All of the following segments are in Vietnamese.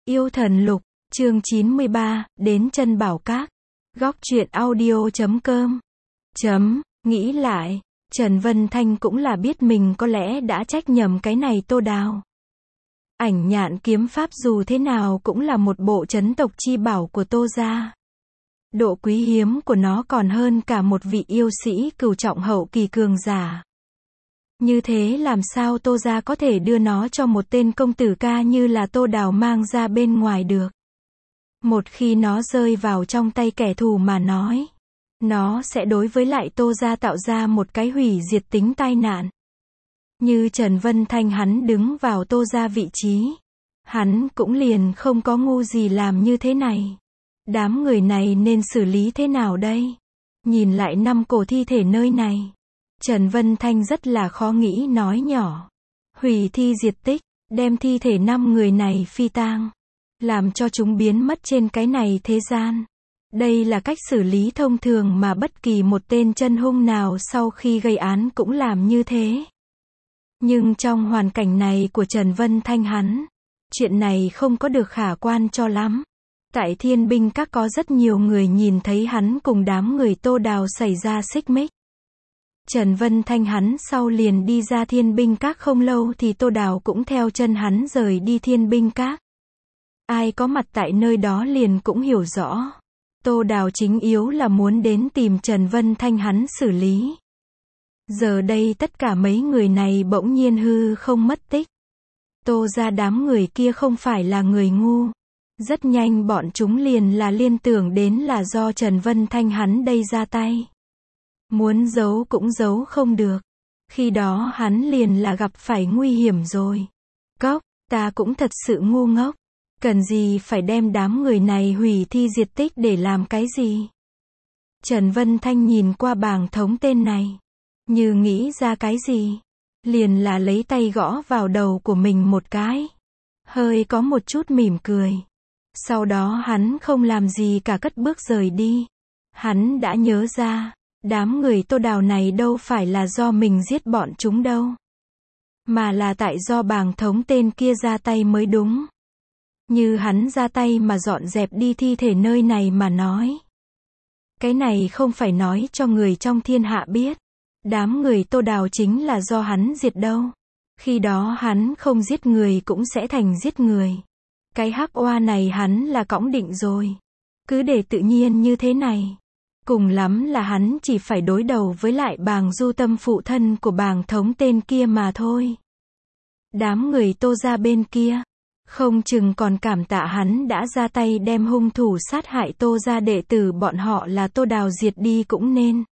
Yêu thần lục, chương 93, đến chân bảo các. Góc truyện audio.com. Nghĩ lại, Trần Vân Thanh cũng là biết mình có lẽ đã trách nhầm cái này Tô Đào. Ảnh nhạn kiếm pháp dù thế nào cũng là một bộ trấn tộc chi bảo của Tô gia. Độ quý hiếm của nó còn hơn cả một vị yêu sĩ cửu trọng hậu kỳ cường giả. Như thế làm sao Tô gia có thể đưa nó cho một tên công tử ca như là Tô Đào mang ra bên ngoài được. Một khi nó rơi vào trong tay kẻ thù mà nói, nó sẽ đối với lại Tô gia tạo ra một cái hủy diệt tính tai nạn. Như Trần Vân Thanh hắn đứng vào Tô gia vị trí, hắn cũng liền không có ngu gì làm như thế này. Đám người này nên xử lý thế nào đây? Nhìn lại 5 cổ thi thể nơi này, Trần Vân Thanh rất là khó nghĩ nói nhỏ. Hủy thi diệt tích, đem thi thể 5 người này phi tang, làm cho chúng biến mất trên cái này thế gian. Đây là cách xử lý thông thường mà bất kỳ một tên chân hung nào sau khi gây án cũng làm như thế. Nhưng trong hoàn cảnh này của Trần Vân Thanh hắn, chuyện này không có được khả quan cho lắm. Tại Thiên Binh Các có rất nhiều người nhìn thấy hắn cùng đám người Tô Đào xảy ra xích mích. Trần Vân Thanh hắn sau liền đi ra Thiên Binh Các không lâu thì Tô Đào cũng theo chân hắn rời đi Thiên Binh Các. Ai có mặt tại nơi đó liền cũng hiểu rõ. Tô Đào chính yếu là muốn đến tìm Trần Vân Thanh hắn xử lý. Giờ đây tất cả mấy người này bỗng nhiên hư không mất tích. Tô ra đám người kia không phải là người ngu. Rất nhanh bọn chúng liền là liên tưởng đến là do Trần Vân Thanh hắn đây ra tay. Muốn giấu cũng giấu không được. Khi đó hắn liền là gặp phải nguy hiểm rồi. Cốc, ta cũng thật sự ngu ngốc. Cần gì phải đem đám người này hủy thi diệt tích để làm cái gì? Trần Vân Thanh nhìn qua bảng thống tên này. Như nghĩ ra cái gì? Liền là lấy tay gõ vào đầu của mình một cái. Hơi có một chút mỉm cười. Sau đó hắn không làm gì cả cất bước rời đi. Hắn đã nhớ ra, đám người Tô Đào này đâu phải là do mình giết bọn chúng đâu. Mà là tại do bàng thống tên kia ra tay mới đúng. Như hắn ra tay mà dọn dẹp đi thi thể nơi này mà nói. Cái này không phải nói cho người trong thiên hạ biết. Đám người Tô Đào chính là do hắn diệt đâu. Khi đó hắn không giết người cũng sẽ thành giết người. Cái hắc oa này hắn là cõng định rồi. Cứ để tự nhiên như thế này. Cùng lắm là hắn chỉ phải đối đầu với lại bàng du tâm phụ thân của bàng thống tên kia mà thôi. Đám người Tô ra bên kia, không chừng còn cảm tạ hắn đã ra tay đem hung thủ sát hại Tô ra đệ tử bọn họ là Tô Đào diệt đi cũng nên.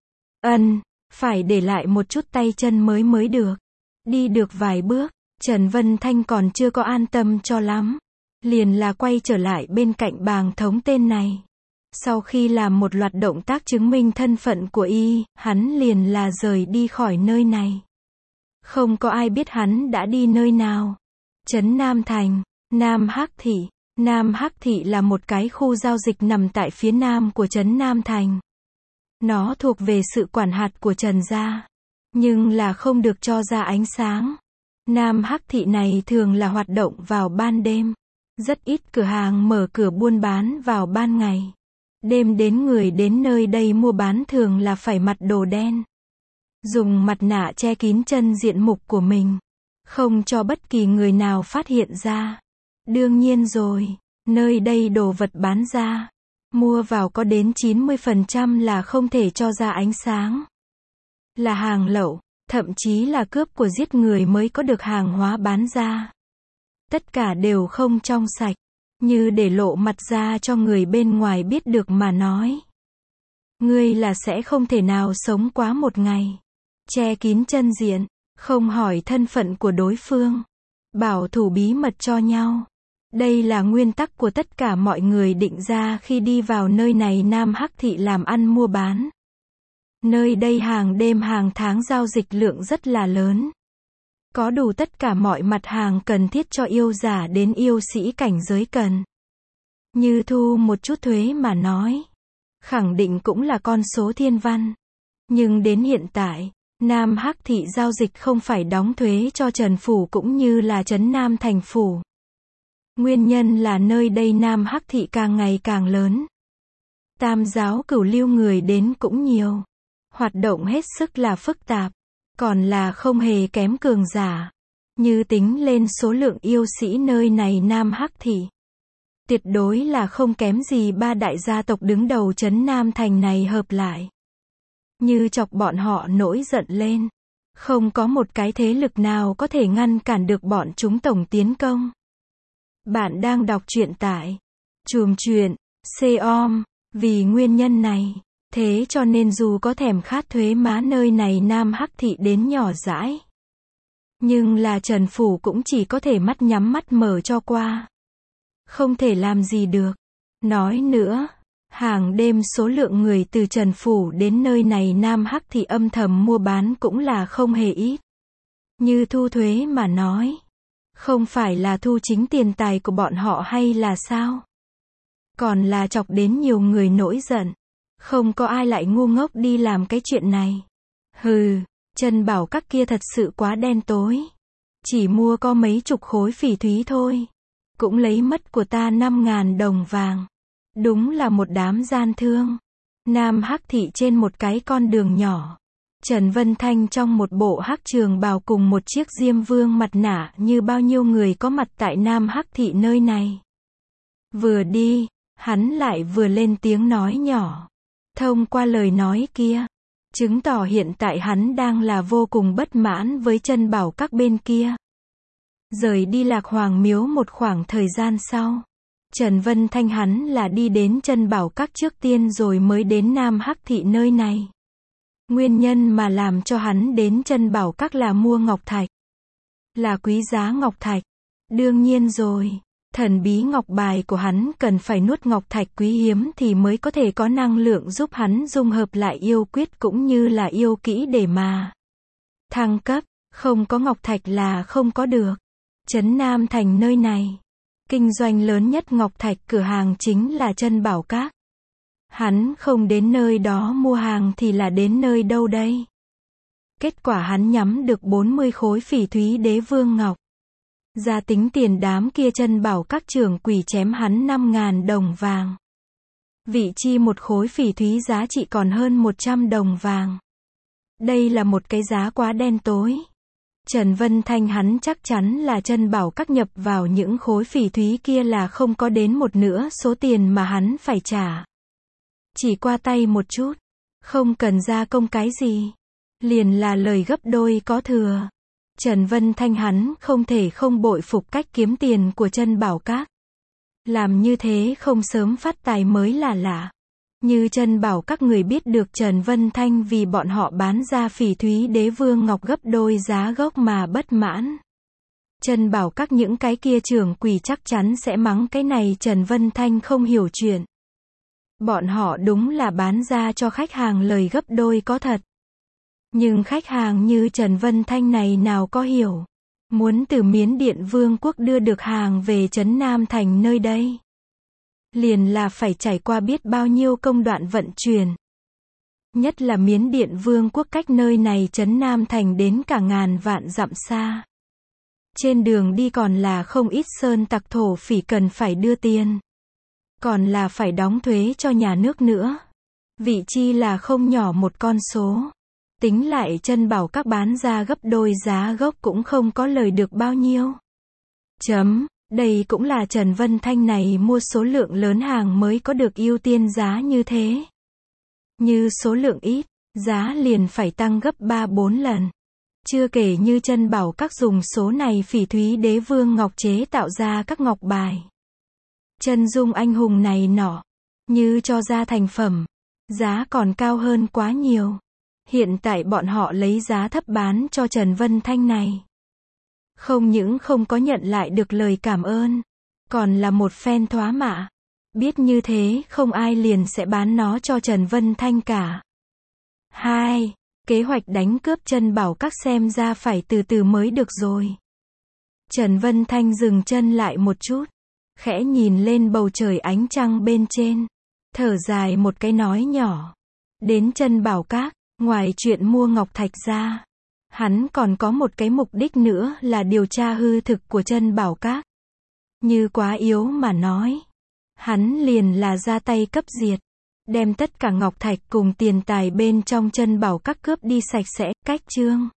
Phải để lại một chút tay chân mới được. Đi được vài bước, Trần Vân Thanh còn chưa có an tâm cho lắm. Liền là quay trở lại bên cạnh bàng thống tên này. Sau khi làm một loạt động tác chứng minh thân phận của y, hắn liền là rời đi khỏi nơi này. Không có ai biết hắn đã đi nơi nào. Trấn Nam Thành, Nam Hắc Thị. Nam Hắc Thị là một cái khu giao dịch nằm tại phía nam của Trấn Nam Thành. Nó thuộc về sự quản hạt của Trần gia, nhưng là không được cho ra ánh sáng. Nam Hắc Thị này thường là hoạt động vào ban đêm. Rất ít cửa hàng mở cửa buôn bán vào ban ngày. Đêm đến người đến nơi đây mua bán thường là phải mặc đồ đen. Dùng mặt nạ che kín chân diện mục của mình. Không cho bất kỳ người nào phát hiện ra. Đương nhiên rồi, nơi đây đồ vật bán ra. Mua vào có đến 90% là không thể cho ra ánh sáng. Là hàng lậu, thậm chí là cướp của giết người mới có được hàng hóa bán ra. Tất cả đều không trong sạch. Như để lộ mặt ra cho người bên ngoài biết được mà nói. Ngươi là sẽ không thể nào sống quá một ngày. Che kín chân diện, không hỏi thân phận của đối phương. Bảo thủ bí mật cho nhau. Đây là nguyên tắc của tất cả mọi người định ra khi đi vào nơi này Nam Hắc Thị làm ăn mua bán. Nơi đây hàng đêm hàng tháng giao dịch lượng rất là lớn. Có đủ tất cả mọi mặt hàng cần thiết cho yêu giả đến yêu sĩ cảnh giới cần. Như thu một chút thuế mà nói. Khẳng định cũng là con số thiên văn. Nhưng đến hiện tại, Nam Hắc Thị giao dịch không phải đóng thuế cho Trần Phủ cũng như là Trấn Nam Thành Phủ. Nguyên nhân là nơi đây Nam Hắc Thị càng ngày càng lớn. Tam giáo cửu lưu người đến cũng nhiều. Hoạt động hết sức là phức tạp. Còn là không hề kém cường giả. Như tính lên số lượng yêu sĩ nơi này Nam Hắc Thị, tuyệt đối là không kém gì ba đại gia tộc đứng đầu trấn Nam Thành này hợp lại. Như chọc bọn họ nổi giận lên. Không có một cái thế lực nào có thể ngăn cản được bọn chúng tổng tiến công. Bạn đang đọc truyện tại Chùm Chuyện, C.com. Vì nguyên nhân này, thế cho nên dù có thèm khát thuế má nơi này Nam Hắc Thị đến nhỏ dãi. Nhưng là Trần Phủ cũng chỉ có thể mắt nhắm mắt mở cho qua. Không thể làm gì được. Nói nữa, hàng đêm số lượng người từ Trần Phủ đến nơi này Nam Hắc Thị âm thầm mua bán cũng là không hề ít. Như thu thuế mà nói. Không phải là thu chính tiền tài của bọn họ hay là sao? Còn là chọc đến nhiều người nổi giận. Không có ai lại ngu ngốc đi làm cái chuyện này. Hừ, Trần Bảo Các kia thật sự quá đen tối. Chỉ mua có mấy chục khối phỉ thúy thôi. Cũng lấy mất của ta 5.000 đồng vàng. Đúng là một đám gian thương. Nam Hắc Thị trên một cái con đường nhỏ. Trần Vân Thanh trong một bộ hắc trường bào cùng một chiếc diêm vương mặt nạ như bao nhiêu người có mặt tại Nam Hắc Thị nơi này. Vừa đi, hắn lại vừa lên tiếng nói nhỏ. Thông qua lời nói kia, chứng tỏ hiện tại hắn đang là vô cùng bất mãn với Trân Bảo Các bên kia. Rời đi Lạc Hoàng Miếu một khoảng thời gian sau, Trần Vân Thanh hắn là đi đến Trân Bảo Các trước tiên rồi mới đến Nam Hắc Thị nơi này. Nguyên nhân mà làm cho hắn đến Trân Bảo Các là mua ngọc thạch. Là quý giá ngọc thạch. Đương nhiên rồi, thần bí ngọc bài của hắn cần phải nuốt ngọc thạch quý hiếm thì mới có thể có năng lượng giúp hắn dung hợp lại yêu quyết cũng như là yêu kỹ để mà thăng cấp. Không có ngọc thạch là không có được. Trấn Nam Thành nơi này, kinh doanh lớn nhất ngọc thạch cửa hàng chính là Trân Bảo Các. Hắn không đến nơi đó mua hàng thì là đến nơi đâu đây? Kết quả hắn nhắm được 40 khối phỉ thúy đế vương ngọc. Ra tính tiền đám kia Trân Bảo Các trưởng quỷ chém hắn 5.000 đồng vàng. Vị chi một khối phỉ thúy giá trị còn hơn 100 đồng vàng. Đây là một cái giá quá đen tối. Trần Vân Thanh hắn chắc chắn là Trân Bảo Các nhập vào những khối phỉ thúy kia là không có đến một nửa số tiền mà hắn phải trả. Chỉ qua tay một chút, không cần gia công cái gì, liền là lời gấp đôi có thừa. Trần Vân Thanh hắn không thể không bội phục cách kiếm tiền của Trân Bảo Các. Làm như thế không sớm phát tài mới là lạ. Như Trân Bảo Các người biết được Trần Vân Thanh vì bọn họ bán ra phỉ thúy đế vương ngọc gấp đôi giá gốc mà bất mãn. Trân Bảo Các những cái kia trưởng quỷ chắc chắn sẽ mắng cái này Trần Vân Thanh không hiểu chuyện. Bọn họ đúng là bán ra cho khách hàng lời gấp đôi có thật. Nhưng khách hàng như Trần Vân Thanh này nào có hiểu. Muốn từ Miến Điện Vương quốc đưa được hàng về Trấn Nam Thành nơi đây. Liền là phải trải qua biết bao nhiêu công đoạn vận chuyển. Nhất là Miến Điện Vương quốc cách nơi này Trấn Nam Thành đến cả ngàn vạn dặm xa. Trên đường đi còn là không ít sơn tặc thổ phỉ cần phải đưa tiền. Còn là phải đóng thuế cho nhà nước nữa. Vị chi là không nhỏ một con số. Tính lại Trân Bảo Các bán ra gấp đôi giá gốc cũng không có lời được bao nhiêu. Đây cũng là Trần Vân Thanh này mua số lượng lớn hàng mới có được ưu tiên giá như thế. Như số lượng ít, giá liền phải tăng gấp 3-4 lần. Chưa kể như Trân Bảo Các dùng số này phỉ thúy đế vương ngọc chế tạo ra các ngọc bài. Chân dung anh hùng này nọ, như cho ra thành phẩm, giá còn cao hơn quá nhiều. Hiện tại bọn họ lấy giá thấp bán cho Trần Vân Thanh này. Không những không có nhận lại được lời cảm ơn, còn là một phen thóa mạ. Biết như thế không ai liền sẽ bán nó cho Trần Vân Thanh cả. 2. Kế hoạch đánh cướp Trân Bảo Các xem ra phải từ từ mới được rồi. Trần Vân Thanh dừng chân lại một chút, khẽ nhìn lên bầu trời ánh trăng bên trên, thở dài một cái nói nhỏ. Đến Trân Bảo Các, ngoài chuyện mua ngọc thạch ra, hắn còn có một cái mục đích nữa là điều tra hư thực của Trân Bảo Các. Như quá yếu mà nói. Hắn liền là ra tay cấp diệt. Đem tất cả ngọc thạch cùng tiền tài bên trong chân bảo các cướp đi sạch sẽ, cách chương.